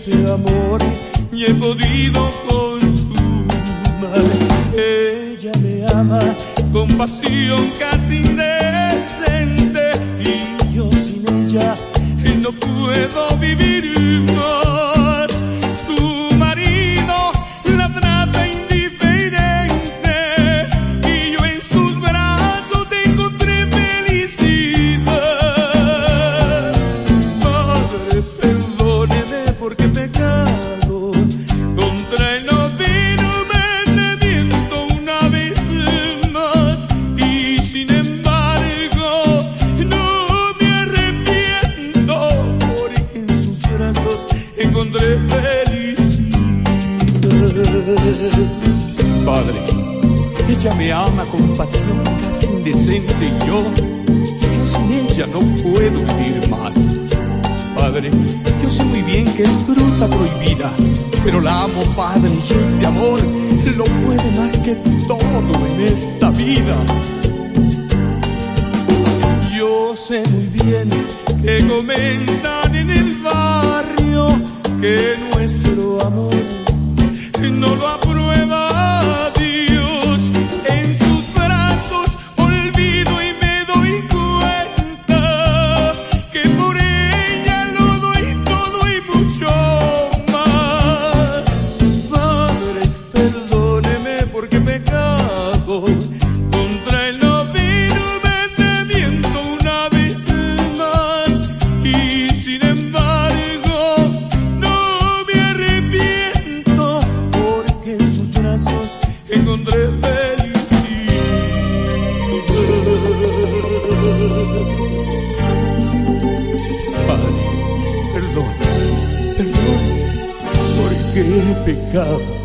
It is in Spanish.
este amor y he podido consumar. Ella me ama con pasión casi indecente y yo sin ella no puedo vivir más. Su marido la trata indiferente y yo en sus brazos encontré felicidad. Padre, perdóneme porque he pecado contra el noveno mandamiento una vez más y sin embargo no me arrepiento porque en sus brazos encontré felicidad. Padre, ella me ama con pasión casi indecente y yo sin ella no puedo vivir más. Padre, yo sé muy bien que es fruta prohibida, pero la amo, Padre, y este amor lo puede más que todo en esta vida. Yo sé muy bien que comentan en el barrio que nuestro amor no lo aprueba Dios. En sus brazos olvido y me doy cuenta que por ella lo doy todo y mucho más. Padre, perdóneme porque he pecado contra el noveno mandamiento una vez más y sin embargo no me arrepiento porque en sus brazos encontré felicidad. Padre, perdón porque he pecado